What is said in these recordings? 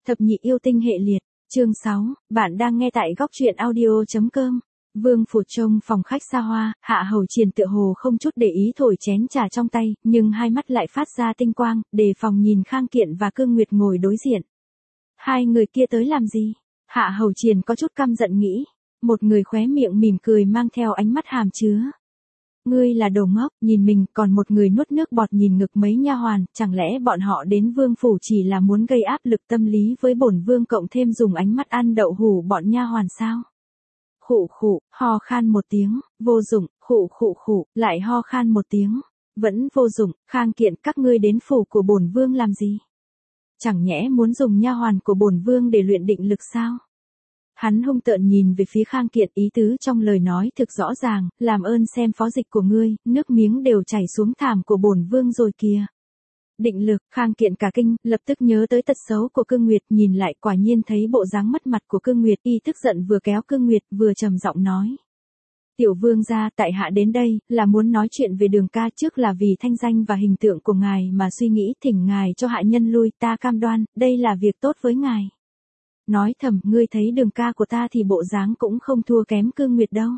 Thập nhị yêu tinh hệ liệt, chương 6, bạn đang nghe tại góc truyện audio.com. Vương phủ trông phòng khách xa hoa, Hạ Hầu Triền tựa hồ không chút để ý thổi chén trà trong tay, nhưng hai mắt lại phát ra tinh quang, đề phòng nhìn Khang Kiện và Cương Nguyệt ngồi đối diện. Hai người kia tới làm gì? Hạ Hầu Triền có chút căm giận nghĩ, một người khóe miệng mỉm cười mang theo ánh mắt hàm chứa. Ngươi là đồ ngốc, nhìn mình, còn một người nuốt nước bọt nhìn ngực mấy nha hoàn, chẳng lẽ bọn họ đến vương phủ chỉ là muốn gây áp lực tâm lý với bổn vương cộng thêm dùng ánh mắt ăn đậu hủ bọn nha hoàn sao? Khụ khụ, ho khan một tiếng, vô dụng, khụ khụ khụ, lại ho khan một tiếng, vẫn vô dụng. Khang Kiện, các ngươi đến phủ của bổn vương làm gì? Chẳng nhẽ muốn dùng nha hoàn của bổn vương để luyện định lực sao? Hắn hung tợn nhìn về phía Khang Kiện, ý tứ trong lời nói thực rõ ràng, làm ơn xem phó dịch của ngươi, nước miếng đều chảy xuống thảm của bổn vương rồi kìa. Định lực, Khang Kiện cả kinh, lập tức nhớ tới tật xấu của Cương Nguyệt, nhìn lại quả nhiên thấy bộ dáng mất mặt của Cương Nguyệt, y tức giận vừa kéo Cương Nguyệt vừa trầm giọng nói. Tiểu vương gia, tại hạ đến đây, là muốn nói chuyện về Đường ca, trước là vì thanh danh và hình tượng của ngài mà suy nghĩ, thỉnh ngài cho hạ nhân lui, ta cam đoan, đây là việc tốt với ngài. Nói thầm, ngươi thấy Đường ca của ta thì bộ dáng cũng không thua kém Cương Nguyệt đâu.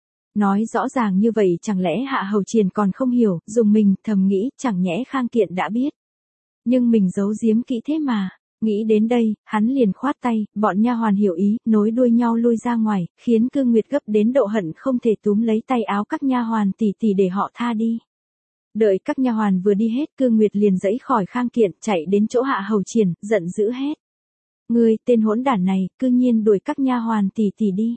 Nói rõ ràng như vậy chẳng lẽ Hạ Hầu Triền còn không hiểu, dùng mình, thầm nghĩ, chẳng nhẽ Khang Kiện đã biết. Nhưng mình giấu giếm kỹ thế mà. Nghĩ đến đây, hắn liền khoát tay, bọn nha hoàn hiểu ý, nối đuôi nhau lui ra ngoài, khiến Cương Nguyệt gấp đến độ hận không thể túm lấy tay áo các nha hoàn tỉ tỉ để họ tha đi. Đợi các nha hoàn vừa đi hết, Cương Nguyệt liền giãy khỏi Khang Kiện, chạy đến chỗ Hạ Hầu Triền, giận dữ hét. Ngươi, tên hỗn đản này, cư nhiên đuổi các nha hoàn tỉ tỉ đi.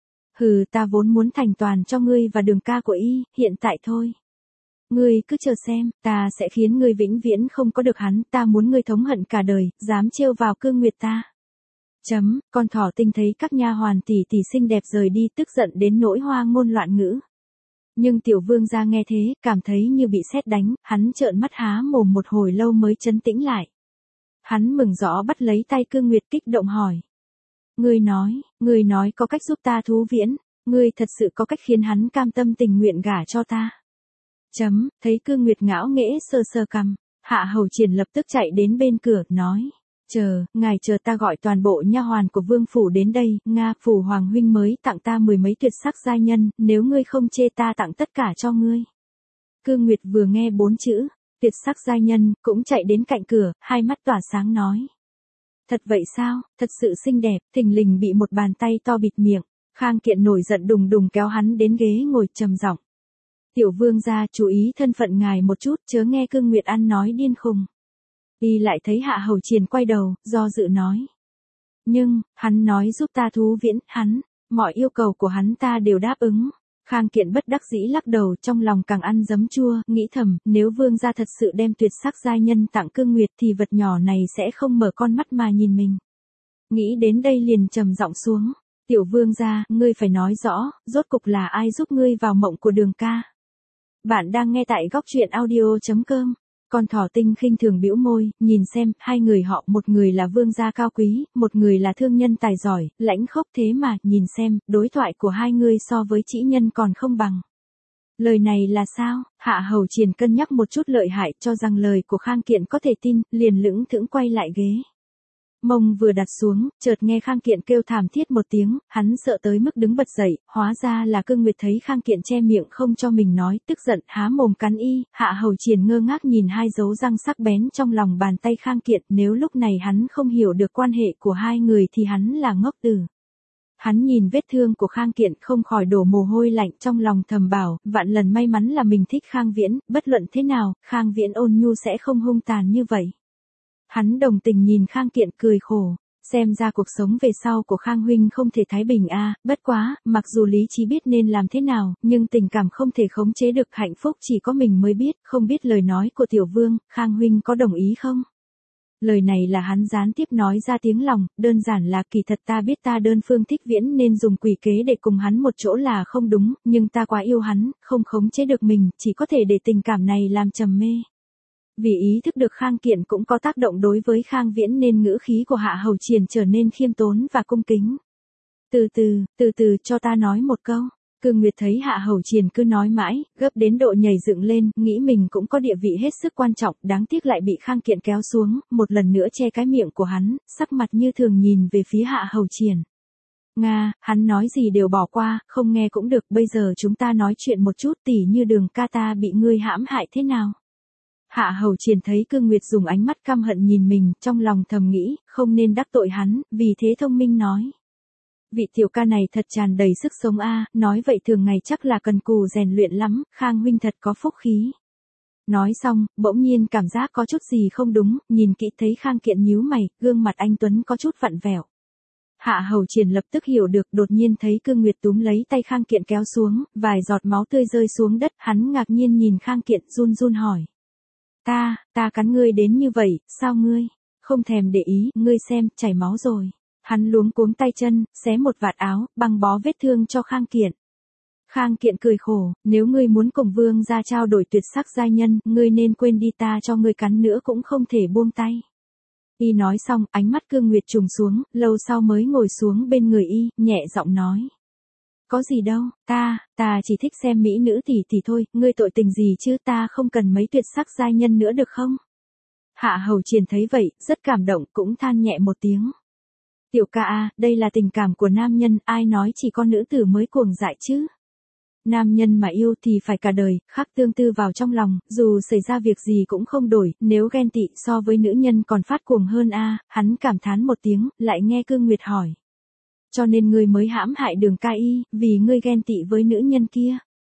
Hừ, ta vốn muốn thành toàn cho ngươi và Đường ca của y, hiện tại thôi. Ngươi cứ chờ xem, ta sẽ khiến ngươi vĩnh viễn không có được hắn, ta muốn ngươi thống hận cả đời, dám trêu vào Cương Nguyệt ta. Con thỏ tinh thấy các nha hoàn tỉ tỉ xinh đẹp rời đi, tức giận đến nỗi hoa ngôn loạn ngữ. Nhưng tiểu vương gia nghe thế, cảm thấy như bị sét đánh, hắn trợn mắt há mồm một hồi lâu mới trấn tĩnh lại. Hắn mừng rõ bắt lấy tay Cương Nguyệt kích động hỏi. Ngươi nói có cách giúp ta thú viễn, ngươi thật sự có cách khiến hắn cam tâm tình nguyện gả cho ta. Thấy Cương Nguyệt ngạo nghễ sờ sờ cằm, Hạ Hầu Triền lập tức chạy đến bên cửa, nói. Ngài chờ ta gọi toàn bộ nha hoàn của vương phủ đến đây, phủ hoàng huynh mới tặng ta 10 mấy tuyệt sắc giai nhân, nếu ngươi không chê ta tặng tất cả cho ngươi. Cương Nguyệt vừa nghe 4 chữ, tuyệt sắc giai nhân, cũng chạy đến cạnh cửa, hai mắt tỏa sáng nói. Thật vậy sao, thật sự xinh đẹp, thình lình bị một bàn tay to bịt miệng, Khang Kiện nổi giận đùng đùng kéo hắn đến ghế ngồi trầm giọng. Tiểu vương gia, chú ý thân phận ngài một chút, chớ nghe Cương Nguyệt ăn nói điên khùng. Y lại thấy Hạ Hầu Triền quay đầu, do dự nói. Nhưng, hắn nói giúp ta thú viễn, mọi yêu cầu của hắn ta đều đáp ứng. Khang Kiện bất đắc dĩ lắc đầu, trong lòng càng ăn giấm chua, nghĩ thầm, nếu vương gia thật sự đem tuyệt sắc giai nhân tặng Cương Nguyệt thì vật nhỏ này sẽ không mở con mắt mà nhìn mình. Nghĩ đến đây liền trầm giọng xuống. Tiểu vương gia, ngươi phải nói rõ, rốt cục là ai giúp ngươi vào mộng của Đường ca. Bạn đang nghe tại góc truyện audio.com. Con thỏ tinh khinh thường bĩu môi, nhìn xem, hai người họ, một người là vương gia cao quý, một người là thương nhân tài giỏi, lãnh khốc, thế mà, nhìn xem, đối thoại của hai người so với trĩ nhân còn không bằng. Lời này là sao? Hạ Hầu Triền cân nhắc một chút lợi hại, cho rằng lời của Khang Kiện có thể tin, liền lững thững quay lại ghế. Mông vừa đặt xuống, chợt nghe Khang Kiện kêu thảm thiết một tiếng, hắn sợ tới mức đứng bật dậy, hóa ra là Cương Nguyệt thấy Khang Kiện che miệng không cho mình nói, tức giận há mồm cắn y. Hạ Hầu Triền ngơ ngác nhìn hai dấu răng sắc bén trong lòng bàn tay Khang Kiện, nếu lúc này hắn không hiểu được quan hệ của hai người thì hắn là ngốc tử. Hắn nhìn vết thương của Khang Kiện không khỏi đổ mồ hôi lạnh, trong lòng thầm bảo, vạn lần may mắn là mình thích Khang Viễn, bất luận thế nào, Khang Viễn ôn nhu sẽ không hung tàn như vậy. Hắn đồng tình nhìn Khang Kiện cười khổ, xem ra cuộc sống về sau của Khang huynh không thể thái bình a, bất quá, mặc dù lý trí biết nên làm thế nào, nhưng tình cảm không thể khống chế được, hạnh phúc chỉ có mình mới biết, không biết lời nói của tiểu vương, Khang huynh có đồng ý không? Lời này là hắn gián tiếp nói ra tiếng lòng, đơn giản là kỳ thật ta biết ta đơn phương thích Viễn nên dùng quỷ kế để cùng hắn một chỗ là không đúng, nhưng ta quá yêu hắn, không khống chế được mình, chỉ có thể để tình cảm này làm trầm mê. Vì ý thức được Khang Kiện cũng có tác động đối với Khang Viễn nên ngữ khí của Hạ Hầu Triền trở nên khiêm tốn và cung kính. Từ từ cho ta nói một câu. Cương Nguyệt thấy Hạ Hầu Triền cứ nói mãi, gấp đến độ nhảy dựng lên, nghĩ mình cũng có địa vị hết sức quan trọng, đáng tiếc lại bị Khang Kiện kéo xuống, một lần nữa che cái miệng của hắn, sắc mặt như thường nhìn về phía Hạ Hầu Triền. Nga, hắn nói gì đều bỏ qua, không nghe cũng được, bây giờ chúng ta nói chuyện một chút, tỉ như Đường ca ta bị ngươi hãm hại thế nào. Hạ Hầu Triền thấy Cương Nguyệt dùng ánh mắt căm hận nhìn mình, trong lòng thầm nghĩ, không nên đắc tội hắn, vì thế thông minh nói. Vị tiểu ca này thật tràn đầy sức sống a, nói vậy thường ngày chắc là cần cù rèn luyện lắm, Khang huynh thật có phúc khí. Nói xong, bỗng nhiên cảm giác có chút gì không đúng, nhìn kỹ thấy Khang Kiện nhíu mày, gương mặt anh Tuấn có chút vặn vẹo. Hạ Hầu Triền lập tức hiểu được, đột nhiên thấy Cương Nguyệt túm lấy tay Khang Kiện kéo xuống, vài giọt máu tươi rơi xuống đất, hắn ngạc nhiên nhìn Khang Kiện run run hỏi. Ta cắn ngươi đến như vậy, sao ngươi, không thèm để ý, ngươi xem, chảy máu rồi. Hắn luống cuống tay chân, xé một vạt áo, băng bó vết thương cho Khang Kiện. Khang Kiện cười khổ, nếu ngươi muốn cùng vương gia trao đổi tuyệt sắc giai nhân, ngươi nên quên đi, ta cho ngươi cắn nữa cũng không thể buông tay. Y nói xong, ánh mắt Cương Nguyệt trùng xuống, lâu sau mới ngồi xuống bên người y, nhẹ giọng nói. Có gì đâu, ta chỉ thích xem mỹ nữ tỷ thôi, ngươi tội tình gì chứ, ta không cần mấy tuyệt sắc giai nhân nữa được không? Hạ Hầu Triền thấy vậy, rất cảm động, cũng than nhẹ một tiếng. Tiểu ca a, đây là tình cảm của nam nhân, ai nói chỉ con nữ tử mới cuồng dại chứ? Nam nhân mà yêu thì phải cả đời, khắc tương tư vào trong lòng, dù xảy ra việc gì cũng không đổi, nếu ghen tị so với nữ nhân còn phát cuồng hơn a, hắn cảm thán một tiếng, lại nghe Cương Nguyệt hỏi. Cho nên ngươi mới hãm hại Đường ca y, vì ngươi ghen tị với nữ nhân kia.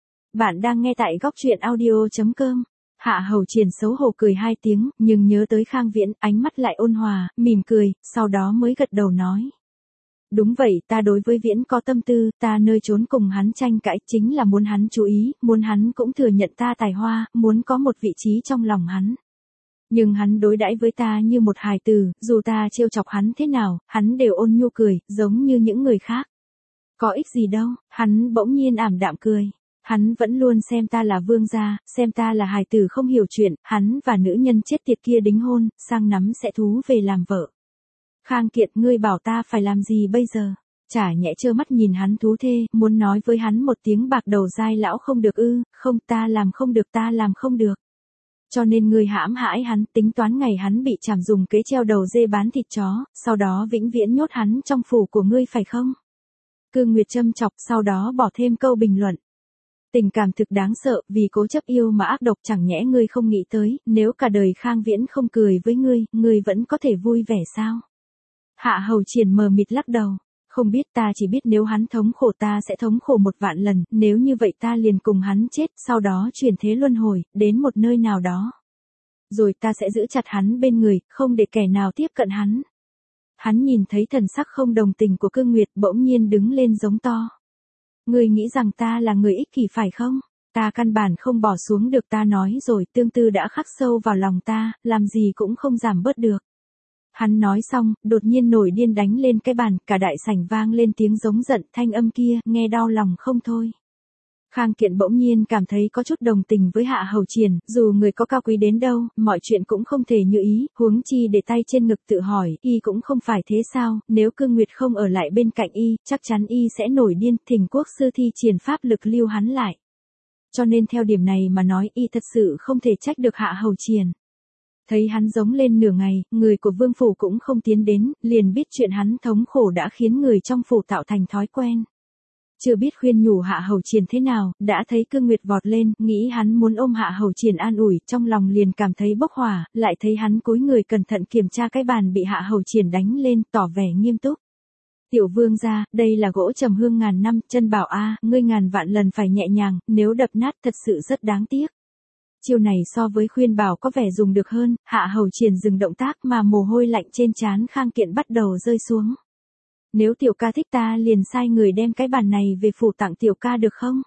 Bạn đang nghe tại góc truyện audio.com. Hạ Hầu Triền xấu hổ cười hai tiếng, nhưng nhớ tới Khang Viễn, ánh mắt lại ôn hòa, mỉm cười, sau đó mới gật đầu nói. Đúng vậy, ta đối với Viễn có tâm tư, ta nơi trốn cùng hắn tranh cãi chính là muốn hắn chú ý, muốn hắn cũng thừa nhận ta tài hoa, muốn có một vị trí trong lòng hắn. Nhưng hắn đối đãi với ta như một hài tử, dù ta trêu chọc hắn thế nào, hắn đều ôn nhu cười, giống như những người khác. Có ích gì đâu, hắn bỗng nhiên ảm đạm cười. Hắn vẫn luôn xem ta là vương gia, xem ta là hài tử không hiểu chuyện, hắn và nữ nhân chết tiệt kia đính hôn, sang nắm sẽ thú về làm vợ. Khang Kiện, ngươi bảo ta phải làm gì bây giờ? Chả nhẽ trơ mắt nhìn hắn thú thê, muốn nói với hắn một tiếng bạc đầu dai lão không được ư, không, ta làm không được. Cho nên ngươi hãm hãi hắn, tính toán ngày hắn bị trảm dùng kế treo đầu dê bán thịt chó, sau đó vĩnh viễn nhốt hắn trong phủ của ngươi phải không? Cương Nguyệt châm chọc, sau đó bỏ thêm câu bình luận. Tình cảm thực đáng sợ, vì cố chấp yêu mà ác độc, chẳng nhẽ ngươi không nghĩ tới, nếu cả đời Khang Viễn không cười với ngươi vẫn có thể vui vẻ sao? Hạ Hầu Triền mờ mịt lắc đầu. Không biết, ta chỉ biết nếu hắn thống khổ ta sẽ thống khổ 1.000.000 lần, nếu như vậy ta liền cùng hắn chết, sau đó chuyển thế luân hồi, đến một nơi nào đó. Rồi ta sẽ giữ chặt hắn bên người, không để kẻ nào tiếp cận hắn. Hắn nhìn thấy thần sắc không đồng tình của Cương Nguyệt, bỗng nhiên đứng lên giống to. Ngươi nghĩ rằng ta là người ích kỷ phải không? Ta căn bản không bỏ xuống được, ta nói rồi, tương tư đã khắc sâu vào lòng ta, làm gì cũng không giảm bớt được. Hắn nói xong, đột nhiên nổi điên đánh lên cái bàn, cả đại sảnh vang lên tiếng giống giận, thanh âm kia, nghe đau lòng không thôi. Khang Kiện bỗng nhiên cảm thấy có chút đồng tình với Hạ Hầu Triền, dù người có cao quý đến đâu, mọi chuyện cũng không thể như ý, huống chi để tay trên ngực tự hỏi, y cũng không phải thế sao, nếu Cương Nguyệt không ở lại bên cạnh y, chắc chắn y sẽ nổi điên, thỉnh quốc sư thi triển pháp lực lưu hắn lại. Cho nên theo điểm này mà nói, y thật sự không thể trách được Hạ Hầu Triền. Thấy hắn giống lên nửa ngày, người của vương phủ cũng không tiến đến, liền biết chuyện hắn thống khổ đã khiến người trong phủ tạo thành thói quen. Chưa biết khuyên nhủ Hạ Hầu Triền thế nào, đã thấy Cương Nguyệt vọt lên, nghĩ hắn muốn ôm Hạ Hầu Triền an ủi, trong lòng liền cảm thấy bốc hỏa, lại thấy hắn cúi người cẩn thận kiểm tra cái bàn bị Hạ Hầu Triền đánh lên, tỏ vẻ nghiêm túc. Tiểu vương gia, đây là gỗ trầm hương ngàn năm, chân bảo a, ngươi ngàn vạn lần phải nhẹ nhàng, nếu đập nát thật sự rất đáng tiếc. Chiêu này so với khuyên bảo có vẻ dùng được hơn, Hạ Hầu Triền dừng động tác mà mồ hôi lạnh trên trán Khang Kiện bắt đầu rơi xuống. Nếu tiểu ca thích ta liền sai người đem cái bàn này về phủ tặng tiểu ca được không?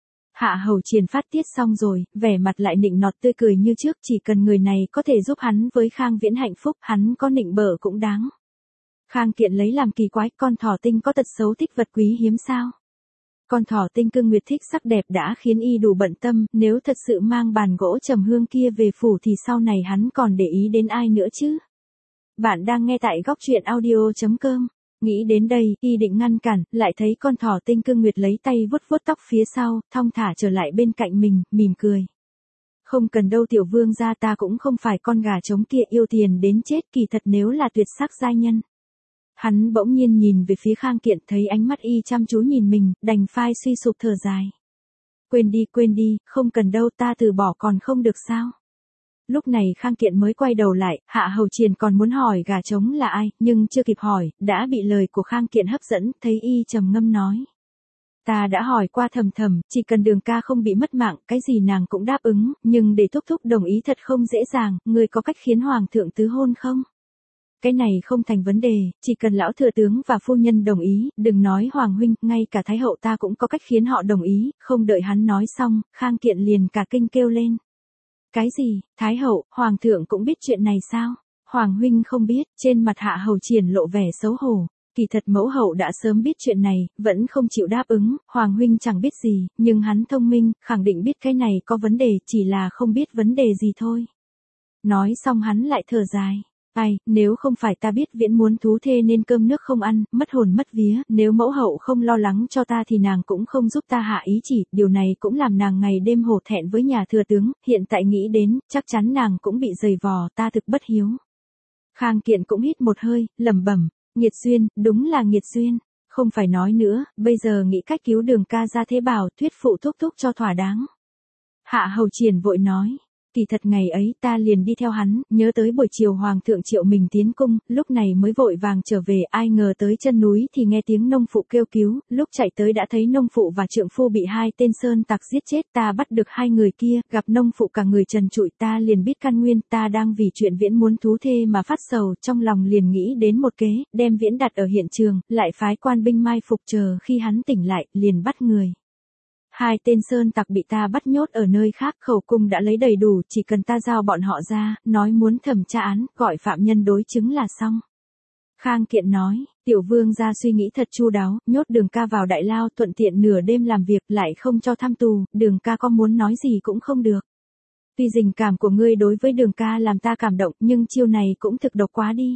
Hạ Hầu Triền phát tiết xong rồi, vẻ mặt lại nịnh nọt tươi cười như trước, chỉ cần người này có thể giúp hắn với Khang Viễn hạnh phúc, hắn có nịnh bợ cũng đáng. Khang Kiện lấy làm kỳ quái, con thỏ tinh có tật xấu thích vật quý hiếm sao? Con thỏ tinh Cương Nguyệt thích sắc đẹp đã khiến y đủ bận tâm, nếu thật sự mang bàn gỗ trầm hương kia về phủ thì sau này hắn còn để ý đến ai nữa chứ? Bạn đang nghe tại góc truyện audio.com. Nghĩ đến đây, y định ngăn cản, lại thấy con thỏ tinh Cương Nguyệt lấy tay vuốt vuốt tóc phía sau, thong thả trở lại bên cạnh mình, mỉm cười. Không cần đâu tiểu vương gia, ta cũng không phải con gà trống kia yêu tiền đến chết, kỳ thật nếu là tuyệt sắc giai nhân. Hắn bỗng nhiên nhìn về phía Khang Kiện, thấy ánh mắt y chăm chú nhìn mình, đành phai suy sụp thở dài. Quên đi, không cần đâu, ta từ bỏ còn không được sao? Lúc này Khang Kiện mới quay đầu lại, Hạ Hầu Triền còn muốn hỏi gà trống là ai, nhưng chưa kịp hỏi, đã bị lời của Khang Kiện hấp dẫn, thấy y trầm ngâm nói. Ta đã hỏi qua Thầm Thầm, chỉ cần Đường ca không bị mất mạng, cái gì nàng cũng đáp ứng, nhưng để thúc thúc đồng ý thật không dễ dàng, người có cách khiến hoàng thượng tứ hôn không? Cái này không thành vấn đề, chỉ cần lão thừa tướng và phu nhân đồng ý, đừng nói hoàng huynh, ngay cả thái hậu ta cũng có cách khiến họ đồng ý, không đợi hắn nói xong, Khang Kiện liền cả kinh kêu lên. Cái gì, thái hậu, hoàng thượng cũng biết chuyện này sao? Hoàng huynh không biết, trên mặt Hạ Hầu Triền lộ vẻ xấu hổ. Kỳ thật mẫu hậu đã sớm biết chuyện này, vẫn không chịu đáp ứng, hoàng huynh chẳng biết gì, nhưng hắn thông minh, khẳng định biết cái này có vấn đề, chỉ là không biết vấn đề gì thôi. Nói xong hắn lại thở dài. Ai, nếu không phải ta biết Viễn muốn thú thê nên cơm nước không ăn, mất hồn mất vía, nếu mẫu hậu không lo lắng cho ta thì nàng cũng không giúp ta hạ ý chỉ, điều này cũng làm nàng ngày đêm hổ thẹn với nhà thừa tướng, hiện tại nghĩ đến, chắc chắn nàng cũng bị dày vò, ta thực bất hiếu. Khang Kiện cũng hít một hơi, lẩm bẩm, nghiệt duyên, đúng là nghiệt duyên, không phải nói nữa, bây giờ nghĩ cách cứu Đường ca ra thế bảo, thuyết phụ thúc thúc cho thỏa đáng. Hạ Hầu Triền vội nói. Kỳ thật ngày ấy ta liền đi theo hắn, nhớ tới buổi chiều hoàng thượng triệu mình tiến cung, lúc này mới vội vàng trở về, ai ngờ tới chân núi thì nghe tiếng nông phụ kêu cứu, lúc chạy tới đã thấy nông phụ và trượng phu bị hai tên sơn tặc giết chết, ta bắt được hai người kia, gặp nông phụ cả người trần trụi, ta liền biết căn nguyên, ta đang vì chuyện Viễn muốn thú thê mà phát sầu, trong lòng liền nghĩ đến một kế, đem Viễn đặt ở hiện trường, lại phái quan binh mai phục chờ khi hắn tỉnh lại, liền bắt người. Hai tên sơn tặc bị ta bắt nhốt ở nơi khác, khẩu cung đã lấy đầy đủ, chỉ cần ta giao bọn họ ra, nói muốn thẩm tra án, gọi phạm nhân đối chứng là xong. Khang Kiện nói, tiểu vương gia suy nghĩ thật chu đáo, nhốt Đường ca vào đại lao, thuận tiện nửa đêm làm việc, lại không cho thăm tù, Đường ca có muốn nói gì cũng không được. Tuy tình cảm của ngươi đối với Đường ca làm ta cảm động, nhưng chiêu này cũng thực độc quá đi.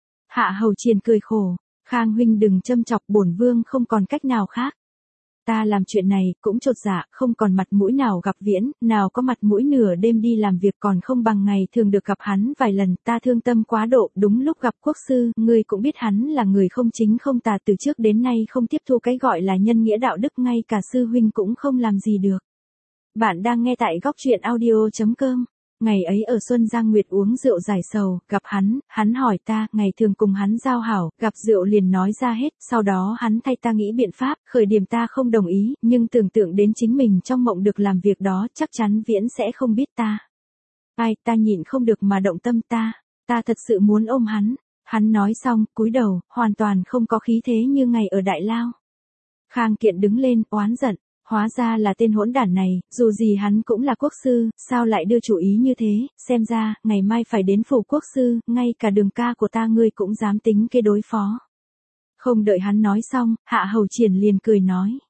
Hạ Hầu Triền cười khổ, Khang huynh đừng châm chọc, bổn vương không còn cách nào khác. Ta làm chuyện này, cũng chột dạ, không còn mặt mũi nào gặp Viễn, nào có mặt mũi nửa đêm đi làm việc còn không bằng ngày thường được gặp hắn vài lần, ta thương tâm quá độ, đúng lúc gặp quốc sư, ngươi cũng biết hắn là người không chính không tà, từ trước đến nay không tiếp thu cái gọi là nhân nghĩa đạo đức, ngay cả sư huynh cũng không làm gì được. Bạn đang nghe tại góc truyện audio.com. Ngày ấy ở Xuân Giang Nguyệt uống rượu giải sầu, gặp hắn hỏi ta, ngày thường cùng hắn giao hảo, gặp rượu liền nói ra hết, sau đó hắn thay ta nghĩ biện pháp, khởi điểm ta không đồng ý, nhưng tưởng tượng đến chính mình trong mộng được làm việc đó, chắc chắn Viễn sẽ không biết ta. Ai, ta nhịn không được mà động tâm, ta thật sự muốn ôm hắn. Hắn nói xong, cúi đầu, hoàn toàn không có khí thế như ngày ở đại lao. Khang Kiện đứng lên, oán giận. Hóa ra là tên hỗn đản này, dù gì hắn cũng là quốc sư, sao lại đưa chủ ý như thế, xem ra, ngày mai phải đến phủ quốc sư, ngay cả Đường ca của ta ngươi cũng dám tính kế đối phó. Không đợi hắn nói xong, Hạ Hầu Triền liền cười nói.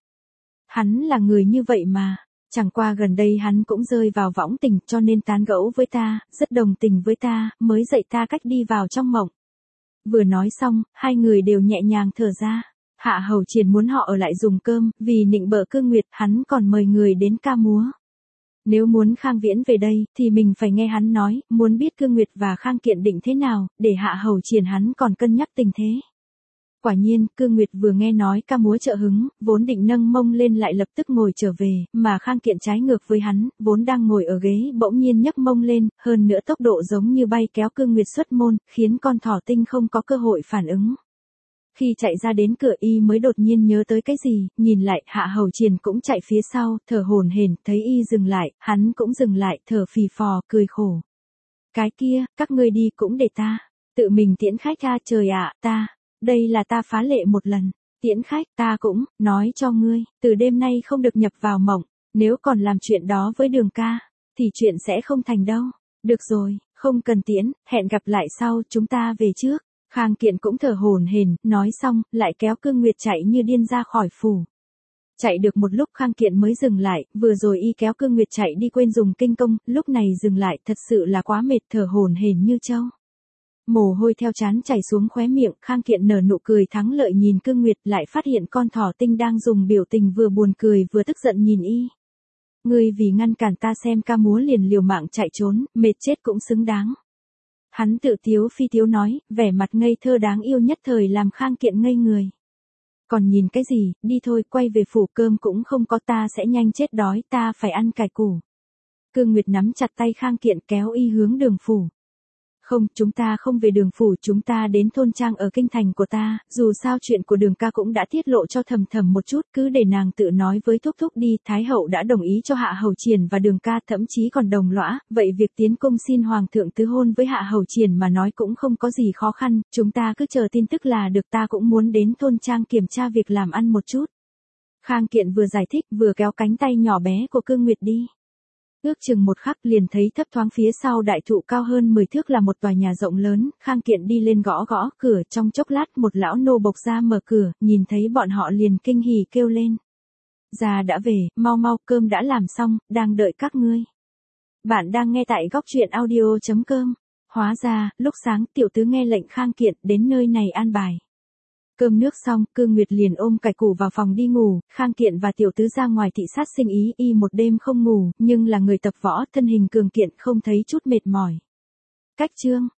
Hắn là người như vậy mà, chẳng qua gần đây hắn cũng rơi vào võng tình cho nên tán gẫu với ta, rất đồng tình với ta, mới dạy ta cách đi vào trong mộng. Vừa nói xong, hai người đều nhẹ nhàng thở ra. Hạ Hầu Triền muốn họ ở lại dùng cơm, vì nịnh bợ Cương Nguyệt, hắn còn mời người đến ca múa. Nếu muốn Khang Viễn về đây, thì mình phải nghe hắn nói, muốn biết Cương Nguyệt và Khang Kiện định thế nào, để Hạ Hầu Triền hắn còn cân nhắc tình thế. Quả nhiên, Cương Nguyệt vừa nghe nói ca múa trợ hứng, vốn định nâng mông lên lại lập tức ngồi trở về, mà Khang Kiện trái ngược với hắn, vốn đang ngồi ở ghế, bỗng nhiên nhấc mông lên, hơn nữa tốc độ giống như bay kéo Cương Nguyệt xuất môn, khiến con thỏ tinh không có cơ hội phản ứng. Khi chạy ra đến cửa y mới đột nhiên nhớ tới cái gì, nhìn lại, Hạ Hầu Triền cũng chạy phía sau, thở hổn hển, thấy y dừng lại, hắn cũng dừng lại, thở phì phò, cười khổ. Cái kia, các ngươi đi cũng để ta, tự mình tiễn khách ra, trời ạ, đây là ta phá lệ một lần, tiễn khách, ta cũng, nói cho ngươi, từ đêm nay không được nhập vào mộng, nếu còn làm chuyện đó với Đường ca, thì chuyện sẽ không thành đâu. Được rồi, không cần tiễn, hẹn gặp lại sau, chúng ta về trước. Khang Kiện cũng thở hổn hển, nói xong, lại kéo Cương Nguyệt chạy như điên ra khỏi phủ. Chạy được một lúc Khang Kiện mới dừng lại, vừa rồi y kéo Cương Nguyệt chạy đi quên dùng kinh công, lúc này dừng lại, thật sự là quá mệt, thở hổn hển như trâu. Mồ hôi theo trán chảy xuống khóe miệng, Khang Kiện nở nụ cười thắng lợi nhìn Cương Nguyệt, lại phát hiện con thỏ tinh đang dùng biểu tình vừa buồn cười vừa tức giận nhìn y. Ngươi vì ngăn cản ta xem ca múa liền liều mạng chạy trốn, mệt chết cũng xứng đáng. Hắn tự tiếu phi tiếu nói, vẻ mặt ngây thơ đáng yêu nhất thời làm Khang Kiện ngây người. Còn nhìn cái gì, đi thôi, quay về phủ, cơm cũng không có, ta sẽ nhanh chết đói, ta phải ăn cải củ. Cương Nguyệt nắm chặt tay Khang Kiện kéo y hướng đường phủ. Không, chúng ta không về đường phủ, chúng ta đến thôn trang ở kinh thành của ta, dù sao chuyện của Đường ca cũng đã tiết lộ cho Thầm Thầm một chút, cứ để nàng tự nói với Thúc Thúc đi, Thái hậu đã đồng ý cho Hạ Hầu Triển và Đường ca, thậm chí còn đồng lõa, vậy việc tiến cung xin hoàng thượng tứ hôn với Hạ Hầu Triển mà nói cũng không có gì khó khăn, chúng ta cứ chờ tin tức là được, ta cũng muốn đến thôn trang kiểm tra việc làm ăn một chút. Khang Kiện vừa giải thích vừa kéo cánh tay nhỏ bé của Cương Nguyệt đi. Ước chừng một khắc liền thấy thấp thoáng phía sau đại thụ cao hơn 10 thước là một tòa nhà rộng lớn, Khang Kiện đi lên gõ gõ cửa, trong chốc lát một lão nô bộc ra mở cửa, nhìn thấy bọn họ liền kinh hỉ kêu lên. Già đã về, mau mau, cơm đã làm xong, đang đợi các ngươi. Bạn đang nghe tại góc truyện audio.com. Hóa ra, lúc sáng tiểu tứ nghe lệnh Khang Kiện đến nơi này an bài. Cơm nước xong, Cương Nguyệt liền ôm cải củ vào phòng đi ngủ, Khang Kiện và tiểu tứ ra ngoài thị sát sinh ý, y một đêm không ngủ, nhưng là người tập võ, thân hình cường kiện, không thấy chút mệt mỏi. Cách chương